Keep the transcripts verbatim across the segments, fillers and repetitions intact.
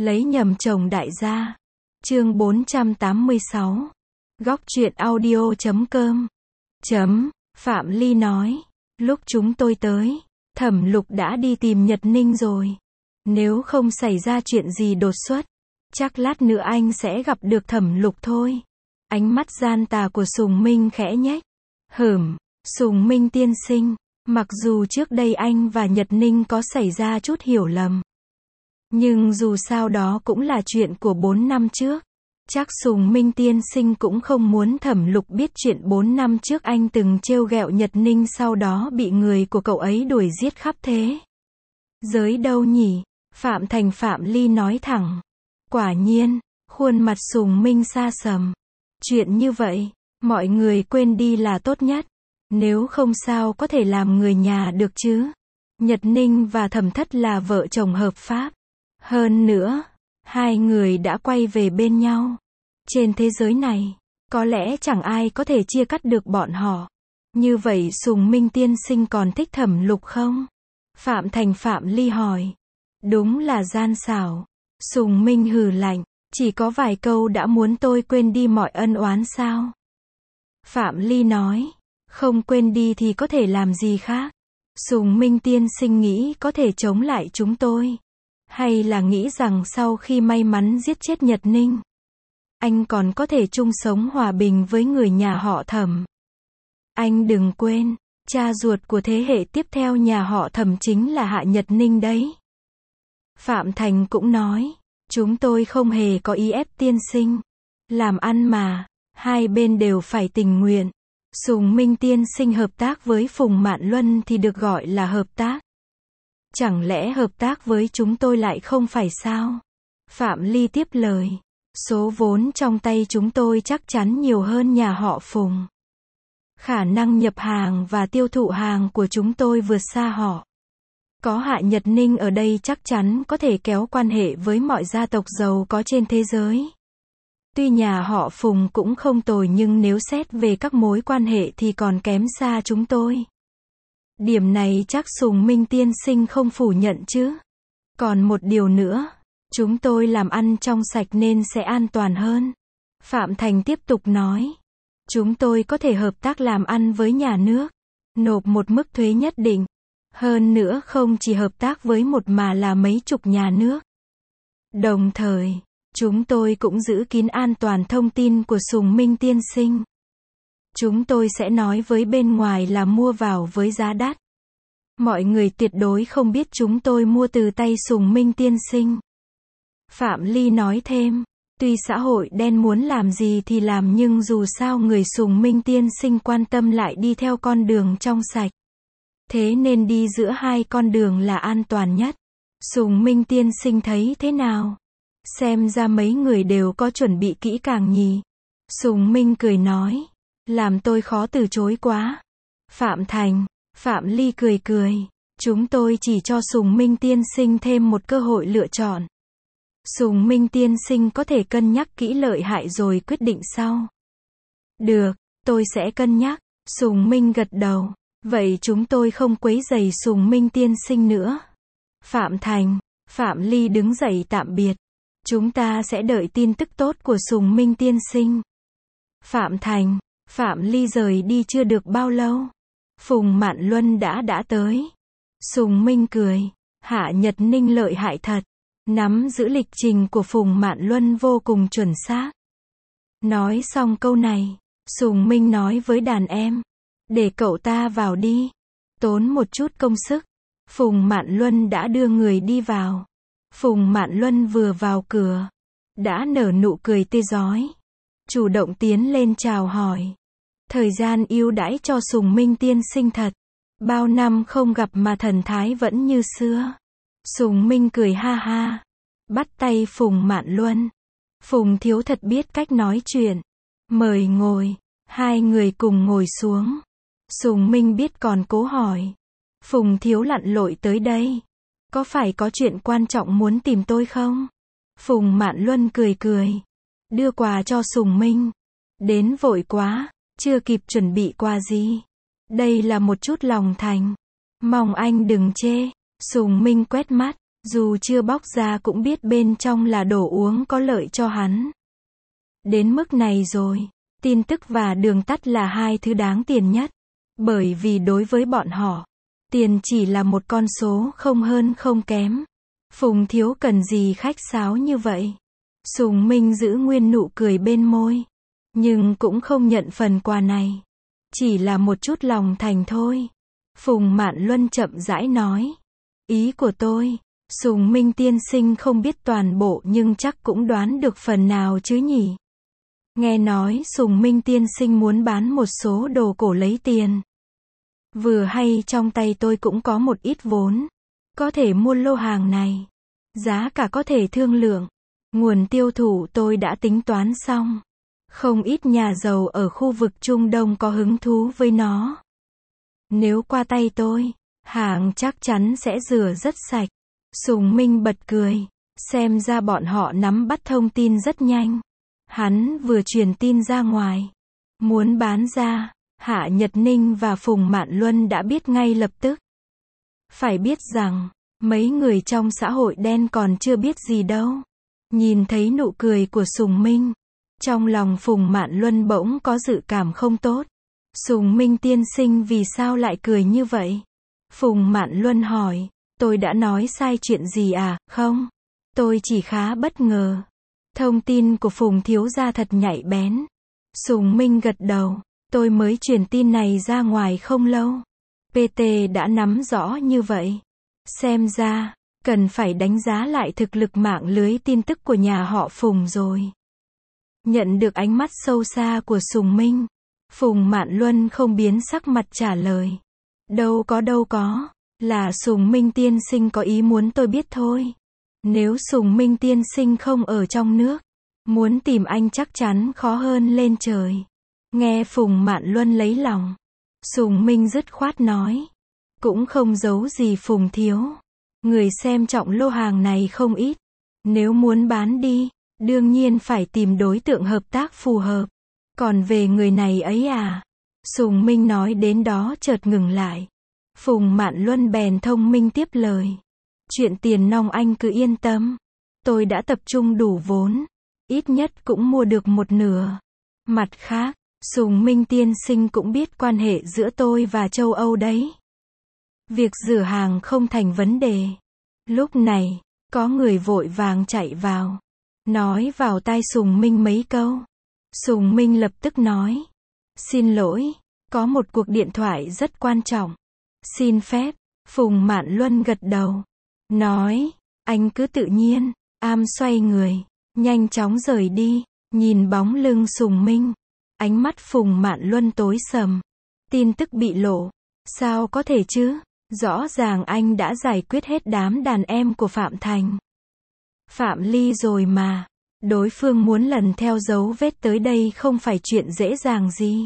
Lấy nhầm chồng đại gia. Chương bốn trăm tám mươi sáu. Góc truyện audio chấm com. Chấm. Phạm Ly nói. Lúc chúng tôi tới, Thẩm Lục đã đi tìm Nhật Ninh rồi. Nếu không xảy ra chuyện gì đột xuất, chắc lát nữa anh sẽ gặp được Thẩm Lục thôi. Ánh mắt gian tà của Sùng Minh khẽ nhếch. Hửm, Sùng Minh tiên sinh, mặc dù trước đây anh và Nhật Ninh có xảy ra chút hiểu lầm, nhưng dù sao đó cũng là chuyện của bốn năm trước. Chắc Sùng Minh tiên sinh cũng không muốn Thẩm Lục biết chuyện bốn năm trước anh từng trêu ghẹo Nhật Ninh sau đó bị người của cậu ấy đuổi giết khắp thế giới đâu nhỉ? Phạm Thành Phạm Ly nói thẳng. Quả nhiên, khuôn mặt Sùng Minh xa sầm. Chuyện như vậy, mọi người quên đi là tốt nhất. Nếu không sao có thể làm người nhà được chứ? Nhật Ninh và Thẩm Thất là vợ chồng hợp pháp. Hơn nữa, hai người đã quay về bên nhau. Trên thế giới này, có lẽ chẳng ai có thể chia cắt được bọn họ. Như vậy Sùng Minh tiên sinh còn thích Thẩm Lục không? Phạm Thành Phạm Ly hỏi. Đúng là gian xảo. Sùng Minh hừ lạnh. Chỉ có vài câu đã muốn tôi quên đi mọi ân oán sao? Phạm Ly nói. Không quên đi thì có thể làm gì khác? Sùng Minh tiên sinh nghĩ có thể chống lại chúng tôi? Hay là nghĩ rằng sau khi may mắn giết chết Nhật Ninh, anh còn có thể chung sống hòa bình với người nhà họ Thẩm? Anh đừng quên, cha ruột của thế hệ tiếp theo nhà họ Thẩm chính là Hạ Nhật Ninh đấy. Phạm Thành cũng nói, chúng tôi không hề có ý ép tiên sinh. Làm ăn mà, hai bên đều phải tình nguyện. Sùng Minh tiên sinh hợp tác với Phùng Mạn Luân thì được gọi là hợp tác. Chẳng lẽ hợp tác với chúng tôi lại không phải sao? Phạm Ly tiếp lời. Số vốn trong tay chúng tôi chắc chắn nhiều hơn nhà họ Phùng. Khả năng nhập hàng và tiêu thụ hàng của chúng tôi vượt xa họ. Có Hạ Nhật Ninh ở đây chắc chắn có thể kéo quan hệ với mọi gia tộc giàu có trên thế giới. Tuy nhà họ Phùng cũng không tồi nhưng nếu xét về các mối quan hệ thì còn kém xa chúng tôi. Điểm này chắc Sùng Minh tiên sinh không phủ nhận chứ. Còn một điều nữa, chúng tôi làm ăn trong sạch nên sẽ an toàn hơn. Phạm Thành tiếp tục nói. Chúng tôi có thể hợp tác làm ăn với nhà nước, nộp một mức thuế nhất định. Hơn nữa không chỉ hợp tác với một mà là mấy chục nhà nước. Đồng thời, chúng tôi cũng giữ kín an toàn thông tin của Sùng Minh tiên sinh. Chúng tôi sẽ nói với bên ngoài là mua vào với giá đắt. Mọi người tuyệt đối không biết chúng tôi mua từ tay Sùng Minh tiên sinh. Phạm Ly nói thêm, tuy xã hội đen muốn làm gì thì làm nhưng dù sao người Sùng Minh tiên sinh quan tâm lại đi theo con đường trong sạch. Thế nên đi giữa hai con đường là an toàn nhất. Sùng Minh tiên sinh thấy thế nào? Xem ra mấy người đều có chuẩn bị kỹ càng nhỉ? Sùng Minh cười nói. Làm tôi khó từ chối quá. Phạm Thành, Phạm Ly cười cười. Chúng tôi chỉ cho Sùng Minh tiên sinh thêm một cơ hội lựa chọn. Sùng Minh tiên sinh có thể cân nhắc kỹ lợi hại rồi quyết định sau. Được, tôi sẽ cân nhắc. Sùng Minh gật đầu. Vậy chúng tôi không quấy rầy Sùng Minh tiên sinh nữa. Phạm Thành, Phạm Ly đứng dậy tạm biệt. Chúng ta sẽ đợi tin tức tốt của Sùng Minh tiên sinh. Phạm Thành, Phạm Ly rời đi chưa được bao lâu. Phùng Mạn Luân đã đã tới. Sùng Minh cười. Hạ Nhật Ninh lợi hại thật. Nắm giữ lịch trình của Phùng Mạn Luân vô cùng chuẩn xác. Nói xong câu này, Sùng Minh nói với đàn em. Để cậu ta vào đi. Tốn một chút công sức. Phùng Mạn Luân đã đưa người đi vào. Phùng Mạn Luân vừa vào cửa, đã nở nụ cười tươi rói. Chủ động tiến lên chào hỏi. Thời gian ưu đãi cho Sùng Minh tiên sinh thật. Bao năm không gặp mà thần thái vẫn như xưa. Sùng Minh cười ha ha. Bắt tay Phùng Mạn Luân. Phùng thiếu thật biết cách nói chuyện. Mời ngồi. Hai người cùng ngồi xuống. Sùng Minh biết còn cố hỏi. Phùng thiếu lặn lội tới đây. Có phải có chuyện quan trọng muốn tìm tôi không? Phùng Mạn Luân cười cười. Đưa quà cho Sùng Minh. Đến vội quá, chưa kịp chuẩn bị quà gì. Đây là một chút lòng thành. Mong anh đừng chê. Sùng Minh quét mắt. Dù chưa bóc ra cũng biết bên trong là đồ uống có lợi cho hắn. Đến mức này rồi, tin tức và đường tắt là hai thứ đáng tiền nhất. Bởi vì đối với bọn họ, tiền chỉ là một con số không hơn không kém. Phùng Thiếu cần gì khách sáo như vậy? Sùng Minh giữ nguyên nụ cười bên môi, nhưng cũng không nhận phần quà này. Chỉ là một chút lòng thành thôi. Phùng Mạn Luân chậm rãi nói. Ý của tôi, Sùng Minh tiên sinh không biết toàn bộ nhưng chắc cũng đoán được phần nào chứ nhỉ? Nghe nói Sùng Minh tiên sinh muốn bán một số đồ cổ lấy tiền. Vừa hay trong tay tôi cũng có một ít vốn. Có thể mua lô hàng này. Giá cả có thể thương lượng. Nguồn tiêu thụ tôi đã tính toán xong. Không ít nhà giàu ở khu vực Trung Đông có hứng thú với nó. Nếu qua tay tôi, hàng chắc chắn sẽ rửa rất sạch. Sùng Minh bật cười. Xem ra bọn họ nắm bắt thông tin rất nhanh. Hắn vừa truyền tin ra ngoài. Muốn bán ra, Hạ Nhật Ninh và Phùng Mạn Luân đã biết ngay lập tức. Phải biết rằng, mấy người trong xã hội đen còn chưa biết gì đâu. Nhìn thấy nụ cười của Sùng Minh, trong lòng Phùng Mạn Luân bỗng có dự cảm không tốt. Sùng Minh tiên sinh vì sao lại cười như vậy? Phùng Mạn Luân hỏi, tôi đã nói sai chuyện gì à? Không, tôi chỉ khá bất ngờ. Thông tin của Phùng thiếu gia thật nhạy bén. Sùng Minh gật đầu, tôi mới truyền tin này ra ngoài không lâu. pê tê đã nắm rõ như vậy. Xem ra, cần phải đánh giá lại thực lực mạng lưới tin tức của nhà họ Phùng rồi. Nhận được ánh mắt sâu xa của Sùng Minh, Phùng Mạn Luân không biến sắc mặt trả lời. Đâu có đâu có, là Sùng Minh tiên sinh có ý muốn tôi biết thôi. Nếu Sùng Minh tiên sinh không ở trong nước, muốn tìm anh chắc chắn khó hơn lên trời. Nghe Phùng Mạn Luân lấy lòng, Sùng Minh dứt khoát nói. Cũng không giấu gì Phùng thiếu. Người xem trọng lô hàng này không ít. Nếu muốn bán đi, đương nhiên phải tìm đối tượng hợp tác phù hợp. Còn về người này ấy à? Sùng Minh nói đến đó chợt ngừng lại. Phùng Mạn Luân bèn thông minh tiếp lời. Chuyện tiền nong anh cứ yên tâm. Tôi đã tập trung đủ vốn. Ít nhất cũng mua được một nửa. Mặt khác, Sùng Minh tiên sinh cũng biết quan hệ giữa tôi và châu Âu đấy. Việc rửa hàng không thành vấn đề. Lúc này, có người vội vàng chạy vào. Nói vào tai Sùng Minh mấy câu. Sùng Minh lập tức nói. Xin lỗi, có một cuộc điện thoại rất quan trọng. Xin phép. Phùng Mạn Luân gật đầu. Nói, anh cứ tự nhiên. Am xoay người, nhanh chóng rời đi. Nhìn bóng lưng Sùng Minh, ánh mắt Phùng Mạn Luân tối sầm. Tin tức bị lộ. Sao có thể chứ? Rõ ràng anh đã giải quyết hết đám đàn em của Phạm Thành, Phạm Ly rồi mà. Đối phương muốn lần theo dấu vết tới đây không phải chuyện dễ dàng gì.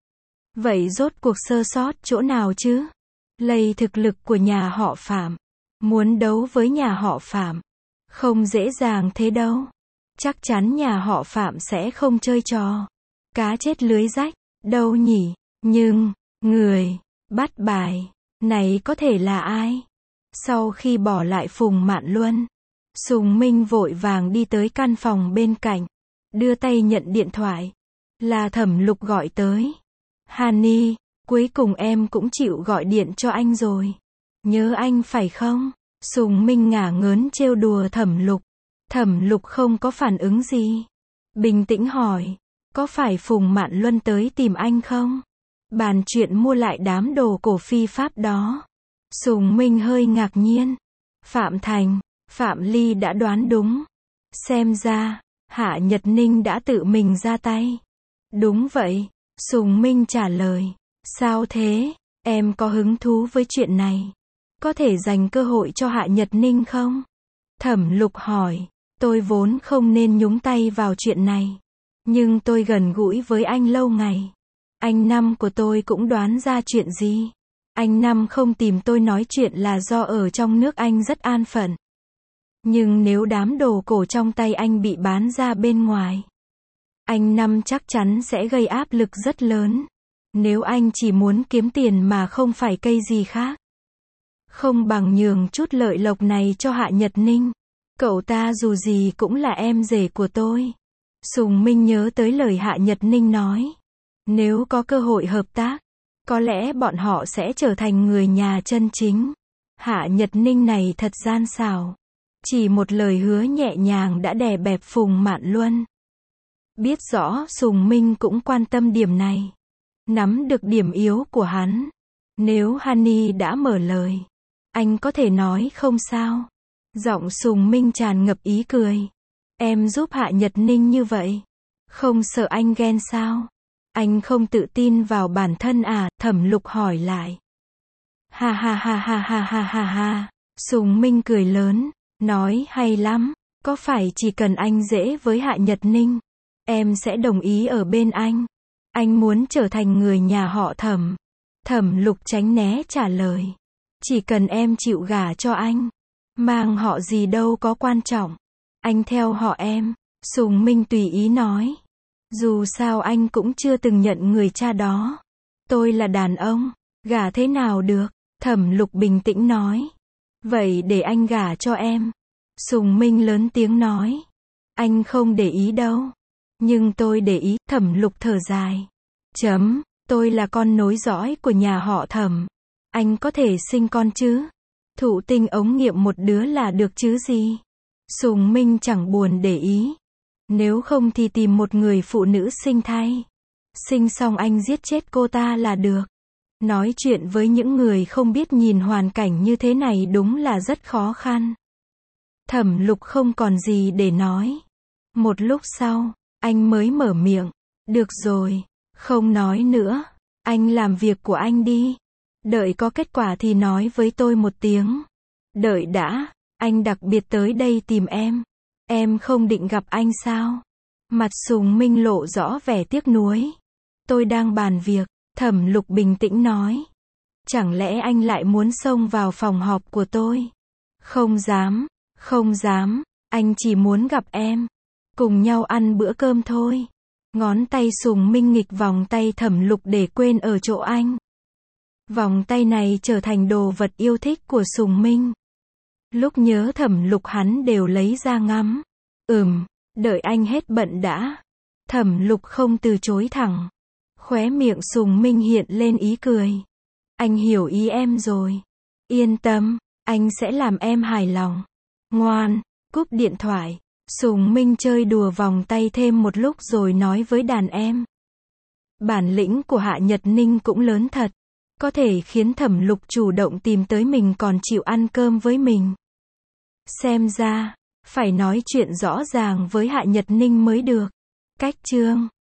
Vậy rốt cuộc sơ sót chỗ nào chứ? Lấy thực lực của nhà họ Phạm, muốn đấu với nhà họ Phạm, không dễ dàng thế đâu. Chắc chắn nhà họ Phạm sẽ không chơi trò cá chết lưới rách, đâu nhỉ? Nhưng, người bắt bài này có thể là ai? Sau khi bỏ lại Phùng Mạn Luân, Sùng Minh vội vàng đi tới căn phòng bên cạnh, đưa tay nhận điện thoại. Là Thẩm Lục gọi tới. Hany, cuối cùng em cũng chịu gọi điện cho anh rồi. Nhớ anh phải không? Sùng Minh ngả ngớn trêu đùa Thẩm Lục. Thẩm Lục không có phản ứng gì. Bình tĩnh hỏi, có phải Phùng Mạn Luân tới tìm anh không? Bàn chuyện mua lại đám đồ cổ phi pháp đó. Sùng Minh hơi ngạc nhiên. Phạm Thành, Phạm Ly đã đoán đúng. Xem ra, Hạ Nhật Ninh đã tự mình ra tay. Đúng vậy, Sùng Minh trả lời. Sao thế? Em có hứng thú với chuyện này? Có thể dành cơ hội cho Hạ Nhật Ninh không? Thẩm Lục hỏi. Tôi vốn không nên nhúng tay vào chuyện này. Nhưng tôi gần gũi với anh lâu ngày. Anh Năm của tôi cũng đoán ra chuyện gì. Anh Năm không tìm tôi nói chuyện là do ở trong nước anh rất an phận. Nhưng nếu đám đồ cổ trong tay anh bị bán ra bên ngoài, anh Năm chắc chắn sẽ gây áp lực rất lớn. Nếu anh chỉ muốn kiếm tiền mà không phải cây gì khác. Không bằng nhường chút lợi lộc này cho Hạ Nhật Ninh. Cậu ta dù gì cũng là em rể của tôi. Sùng Minh nhớ tới lời Hạ Nhật Ninh nói. Nếu có cơ hội hợp tác, có lẽ bọn họ sẽ trở thành người nhà chân chính. Hạ Nhật Ninh này thật gian xảo. Chỉ một lời hứa nhẹ nhàng đã đè bẹp Phùng Mạn Luân. Biết rõ Sùng Minh cũng quan tâm điểm này. Nắm được điểm yếu của hắn. Nếu Honey đã mở lời, anh có thể nói không sao. Giọng Sùng Minh tràn ngập ý cười. Em giúp Hạ Nhật Ninh như vậy, không sợ anh ghen sao? Anh không tự tin vào bản thân à? Thẩm Lục hỏi lại. Ha ha ha ha ha ha ha ha. Sùng Minh cười lớn, nói hay lắm. Có phải chỉ cần anh dễ với Hạ Nhật Ninh, em sẽ đồng ý ở bên anh? Anh muốn trở thành người nhà họ Thẩm. Thẩm Lục tránh né trả lời. Chỉ cần em chịu gả cho anh, mang họ gì đâu có quan trọng. Anh theo họ em. Sùng Minh tùy ý nói. Dù sao anh cũng chưa từng nhận người cha đó. Tôi là đàn ông, gả thế nào được? Thẩm Lục bình tĩnh nói. Vậy để anh gả cho em. Sùng Minh lớn tiếng nói. Anh không để ý đâu. Nhưng tôi để ý. Thẩm Lục thở dài. Chấm, tôi là con nối dõi của nhà họ Thẩm. Anh có thể sinh con chứ? Thụ tinh ống nghiệm một đứa là được chứ gì? Sùng Minh chẳng buồn để ý. Nếu không thì tìm một người phụ nữ sinh thay. Sinh xong anh giết chết cô ta là được. Nói chuyện với những người không biết nhìn hoàn cảnh như thế này đúng là rất khó khăn. Thẩm Lục không còn gì để nói. Một lúc sau, anh mới mở miệng. Được rồi, không nói nữa. Anh làm việc của anh đi. Đợi có kết quả thì nói với tôi một tiếng. Đợi đã, anh đặc biệt tới đây tìm em. Em không định gặp anh sao? Mặt Sùng Minh lộ rõ vẻ tiếc nuối. Tôi đang bàn việc. Thẩm Lục bình tĩnh nói. Chẳng lẽ anh lại muốn xông vào phòng họp của tôi? Không dám, không dám. Anh chỉ muốn gặp em. Cùng nhau ăn bữa cơm thôi. Ngón tay Sùng Minh nghịch vòng tay Thẩm Lục để quên ở chỗ anh. Vòng tay này trở thành đồ vật yêu thích của Sùng Minh. Lúc nhớ Thẩm Lục hắn đều lấy ra ngắm. Ừm, đợi anh hết bận đã. Thẩm Lục không từ chối thẳng. Khóe miệng Sùng Minh hiện lên ý cười. Anh hiểu ý em rồi. Yên tâm, anh sẽ làm em hài lòng. Ngoan, cúp điện thoại. Sùng Minh chơi đùa vòng tay thêm một lúc rồi nói với đàn em. Bản lĩnh của Hạ Nhật Ninh cũng lớn thật. Có thể khiến Thẩm Lục chủ động tìm tới mình còn chịu ăn cơm với mình. Xem ra, phải nói chuyện rõ ràng với Hạ Nhật Ninh mới được. Cách chương